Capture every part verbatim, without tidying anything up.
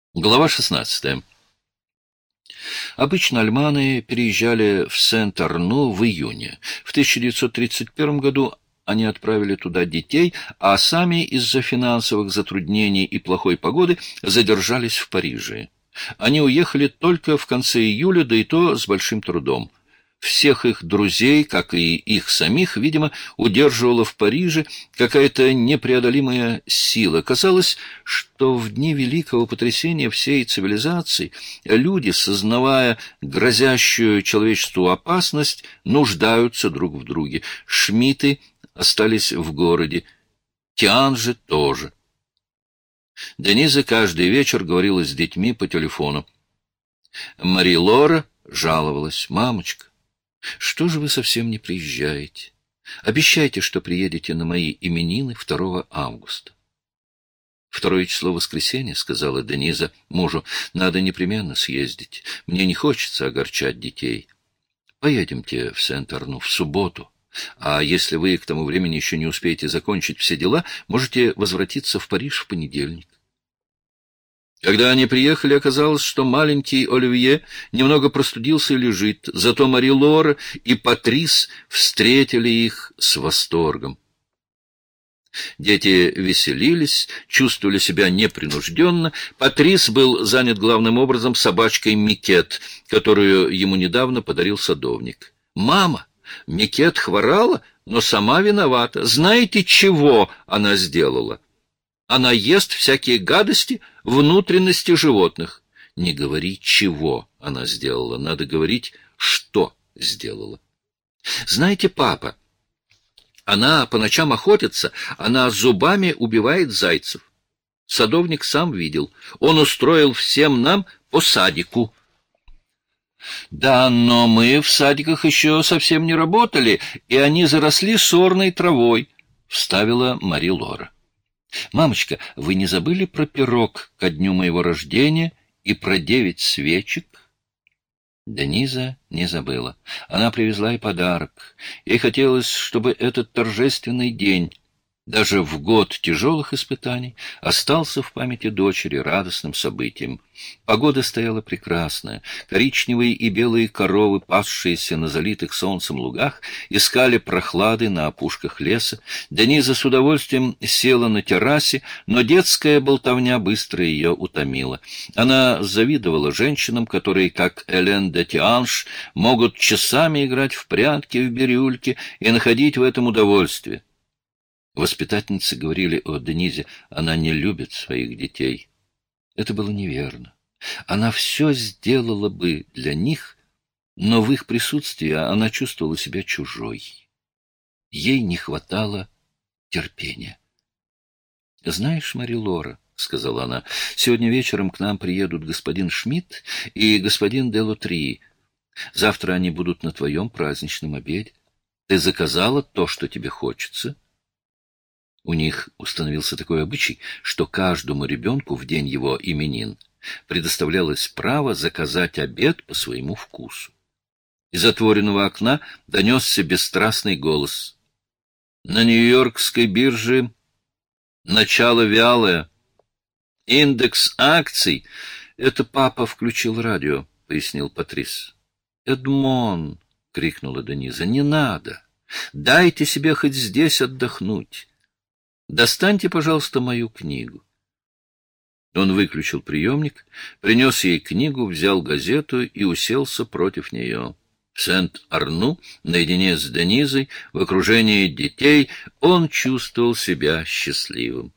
Глава шестнадцатая. Обычно альманы переезжали в Сент-Арну в июне. В тысяча девятьсот тридцать первом году они отправили туда детей, а сами из-за финансовых затруднений и плохой погоды задержались в Париже. Они уехали только в конце июля, да и то с большим трудом. Всех их друзей, как и их самих, видимо, удерживала в Париже какая-то непреодолимая сила. Казалось, что в дни великого потрясения всей цивилизации люди, сознавая грозящую человечеству опасность, нуждаются друг в друге. Шмидты остались в городе, Тианже тоже. Дениза каждый вечер говорила с детьми по телефону. Мари-Лора жаловалась: «Мамочка, что же вы совсем не приезжаете? Обещайте, что приедете на мои именины второго августа». «Второе число воскресенья», — сказала Дениза мужу, — «надо непременно съездить. Мне не хочется огорчать детей. Поедемте в Сент-Арну в субботу. А если вы к тому времени еще не успеете закончить все дела, можете возвратиться в Париж в понедельник». Когда они приехали, оказалось, что маленький Оливье немного простудился и лежит, зато Мари-Лора и Патрис встретили их с восторгом. Дети веселились, чувствовали себя непринужденно. Патрис был занят главным образом собачкой Микет, которую ему недавно подарил садовник. «Мама, Микет хворала, но сама виновата. Знаете, чего она сделала? Она ест всякие гадости, внутренности животных». Не говори, чего она сделала, надо говорить, что сделала. «Знаете, папа, она по ночам охотится, она зубами убивает зайцев. Садовник сам видел. Он устроил всем нам по садику». «Да, но мы в садиках еще совсем не работали, и они заросли сорной травой», — вставила Мари-Лора. «Мамочка, вы не забыли про пирог ко дню моего рождения и про девять свечек?» Дениза не забыла. Она привезла и подарок. Ей хотелось, чтобы этот торжественный день, даже в год тяжелых испытаний, остался в памяти дочери радостным событием. Погода стояла прекрасная. Коричневые и белые коровы, пасшиеся на залитых солнцем лугах, искали прохлады на опушках леса. Дениза с удовольствием села на террасе, но детская болтовня быстро ее утомила. Она завидовала женщинам, которые, как Элен де Тианш, могут часами играть в прятки, в бирюльки и находить в этом удовольствие. Воспитательницы говорили о Денизе: она не любит своих детей. Это было неверно. Она все сделала бы для них, но в их присутствии она чувствовала себя чужой. Ей не хватало терпения. «Знаешь, Мари-Лора, — сказала она, — сегодня вечером к нам приедут господин Шмидт и господин де Лотри. Завтра они будут на твоем праздничном обеде. Ты заказала то, что тебе хочется?» У них установился такой обычай, что каждому ребенку в день его именин предоставлялось право заказать обед по своему вкусу. Из отворенного окна донесся бесстрастный голос: «На Нью-Йоркской бирже начало вялое. Индекс акций...» «Это папа включил радио», — пояснил Патрис. «Эдмон!» — крикнула Дениза. «Не надо! Дайте себе хоть здесь отдохнуть. Достаньте, пожалуйста, мою книгу». Он выключил приемник, принес ей книгу, взял газету и уселся против нее. В Сент-Арну, наедине с Денизой, в окружении детей, он чувствовал себя счастливым.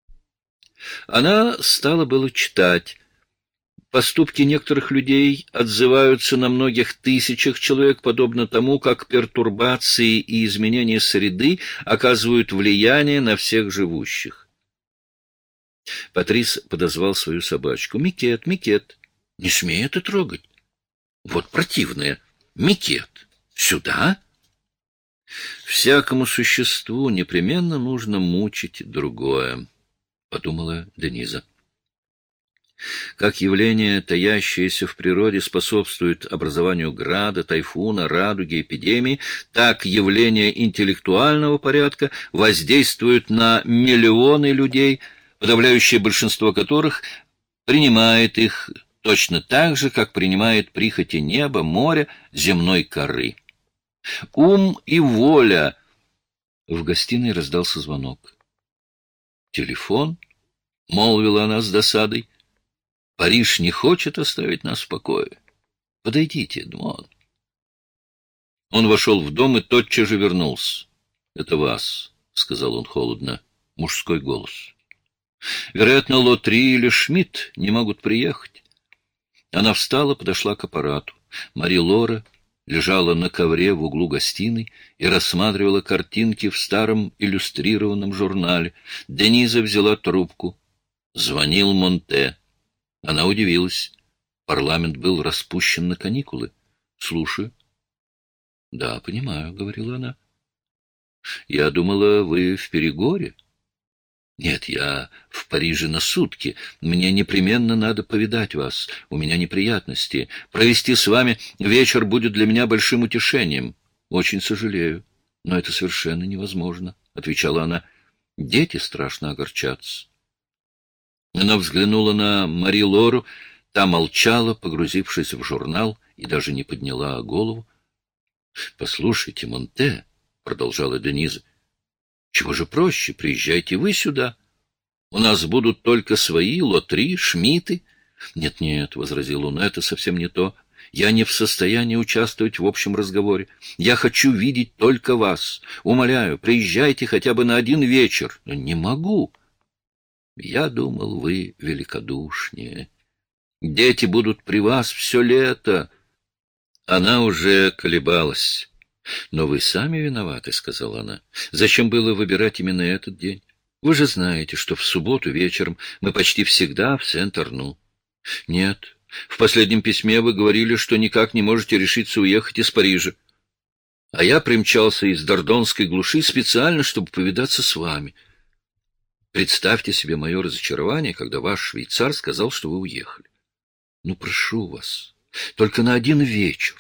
Она стала было читать. Поступки некоторых людей отзываются на многих тысячах человек, подобно тому, как пертурбации и изменения среды оказывают влияние на всех живущих. Патрис подозвал свою собачку. «Микет, Микет, не смей это трогать. Вот противная. Микет, сюда!» «Всякому существу непременно нужно мучить другое», — подумала Дениза. Как явление, таящееся в природе, способствует образованию града, тайфуна, радуги, эпидемии, так явления интеллектуального порядка воздействуют на миллионы людей, подавляющее большинство которых принимает их точно так же, как принимает прихоти неба, моря, земной коры. Ум и воля. В гостиной раздался звонок. «Телефон?» — молвила она с досадой. «Париж не хочет оставить нас в покое. Подойдите, Эдмон». Он вошел в дом и тотчас же вернулся. «Это вас», — сказал он холодно, мужской голос. «Вероятно, Лотри или Шмидт не могут приехать». Она встала, подошла к аппарату. Мари-Лора лежала на ковре в углу гостиной и рассматривала картинки в старом иллюстрированном журнале. Дениза взяла трубку. Звонил Монте. Она удивилась. Парламент был распущен на каникулы. «Слушаю». «Да, понимаю», — говорила она. «Я думала, вы в Перегоре». «Нет, я в Париже на сутки. Мне непременно надо повидать вас. У меня неприятности. Провести с вами вечер будет для меня большим утешением». «Очень сожалею, но это совершенно невозможно», — отвечала она. «Дети страшно огорчатся». Она взглянула на Мари-Лору. Та молчала, погрузившись в журнал, и даже не подняла голову. «Послушайте, Монте», — продолжала Дениза, — «чего же проще, приезжайте вы сюда. У нас будут только свои, Лотри, Шмидты». «Нет-нет», — возразил он, — «это совсем не то. Я не в состоянии участвовать в общем разговоре. Я хочу видеть только вас. Умоляю, приезжайте хотя бы на один вечер». «Не могу». «Я думал, вы великодушнее. Дети будут при вас все лето». Она уже колебалась. «Но вы сами виноваты», — сказала она. «Зачем было выбирать именно этот день? Вы же знаете, что в субботу вечером мы почти всегда в Сент-Арну». «Нет, в последнем письме вы говорили, что никак не можете решиться уехать из Парижа. А я примчался из Дордонской глуши специально, чтобы повидаться с вами. Представьте себе мое разочарование, когда ваш швейцар сказал, что вы уехали. Ну, прошу вас, только на один вечер».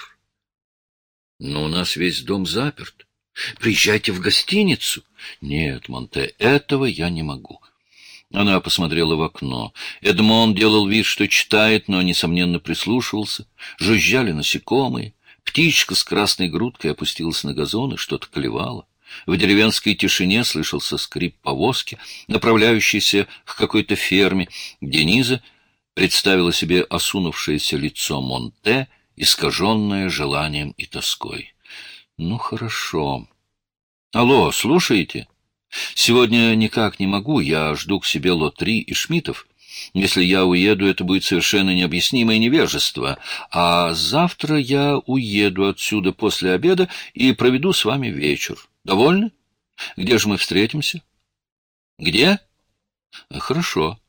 «Но у нас весь дом заперт. Приезжайте в гостиницу». «Нет, Монте, этого я не могу». Она посмотрела в окно. Эдмон делал вид, что читает, но, несомненно, прислушивался. Жужжали насекомые. Птичка с красной грудкой опустилась на газон и что-то клевала. В деревенской тишине слышался скрип повозки, направляющейся к какой-то ферме. Дениза представила себе осунувшееся лицо Монте, искаженное желанием и тоской. «Ну, хорошо. Алло, слушаете? Сегодня никак не могу, я жду к себе Лотри и Шмидтов. Если я уеду, это будет совершенно необъяснимое невежество. А завтра я уеду отсюда после обеда и проведу с вами вечер. Довольны? Где же мы встретимся?» «Где?» «Хорошо.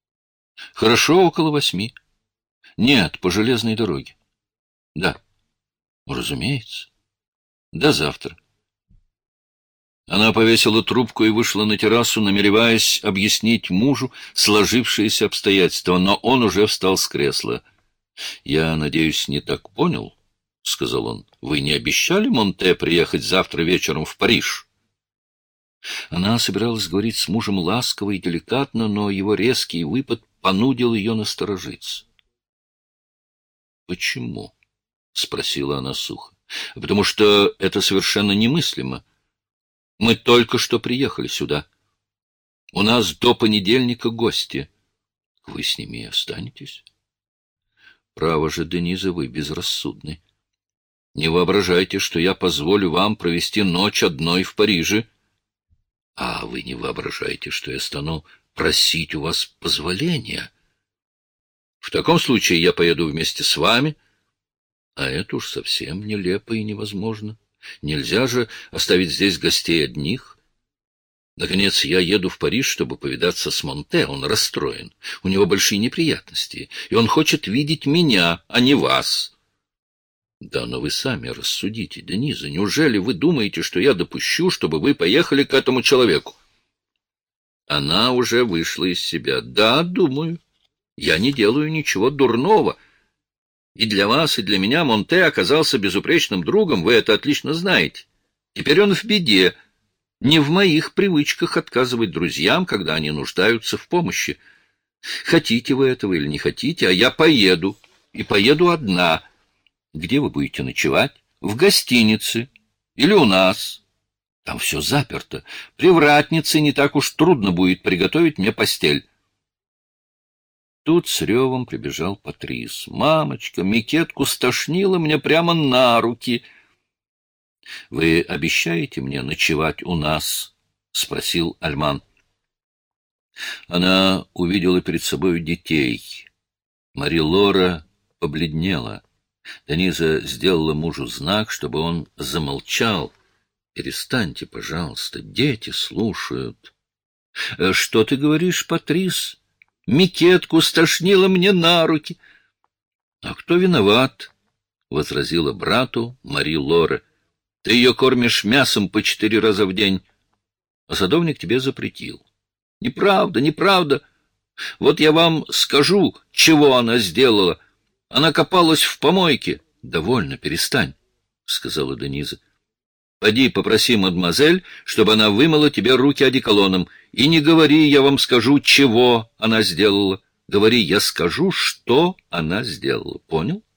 Хорошо, около восьми. Нет, по железной дороге». «Да, разумеется. До завтра». Она повесила трубку и вышла на террасу, намереваясь объяснить мужу сложившиеся обстоятельства, но он уже встал с кресла. «Я надеюсь, не так понял», — сказал он. «Вы не обещали Монте приехать завтра вечером в Париж?» Она собиралась говорить с мужем ласково и деликатно, но его резкий выпад понудил ее насторожиться. «Почему?» — спросила она сухо. «Потому что это совершенно немыслимо. Мы только что приехали сюда. У нас до понедельника гости. Вы с ними и останетесь?» «Право же, Дениза, вы безрассудны. Не воображайте, что я позволю вам провести ночь одной в Париже. А вы не воображаете, что я стану просить у вас позволения. В таком случае я поеду вместе с вами, а это уж совсем нелепо и невозможно. Нельзя же оставить здесь гостей одних. Наконец, я еду в Париж, чтобы повидаться с Монте. Он расстроен. У него большие неприятности, и он хочет видеть меня, а не вас». «Да, но вы сами рассудите, Дениза. Неужели вы думаете, что я допущу, чтобы вы поехали к этому человеку?» Она уже вышла из себя. «Да, думаю. Я не делаю ничего дурного. И для вас, и для меня Монте оказался безупречным другом, вы это отлично знаете. Теперь он в беде. Не в моих привычках отказывать друзьям, когда они нуждаются в помощи. Хотите вы этого или не хотите, а я поеду. И поеду одна. Где вы будете ночевать? В гостинице. Или у нас. Там все заперто. Привратнице не так уж трудно будет приготовить мне постель. Тут с ревом прибежал Патрис. «Мамочка, Микетку стошнило мне прямо на руки». «Вы обещаете мне ночевать у нас?» — спросил Альман. Она увидела перед собой детей. Мари-Лора побледнела. Дениза сделала мужу знак, чтобы он замолчал. «Перестаньте, пожалуйста, дети слушают». «Что ты говоришь, Патрис? Микетку стошнило мне на руки». «А кто виноват?» — возразила брату Мари-Лора. «Ты ее кормишь мясом по четыре раза в день, а садовник тебе запретил». «Неправда, неправда. Вот я вам скажу, чего она сделала. Она копалась в помойке». «Довольно, перестань», — сказала Дениза. «Поди попроси мадемуазель, чтобы она вымыла тебе руки одеколоном. И не говори, я вам скажу, чего она сделала. Говори, я скажу, что она сделала. Понял?»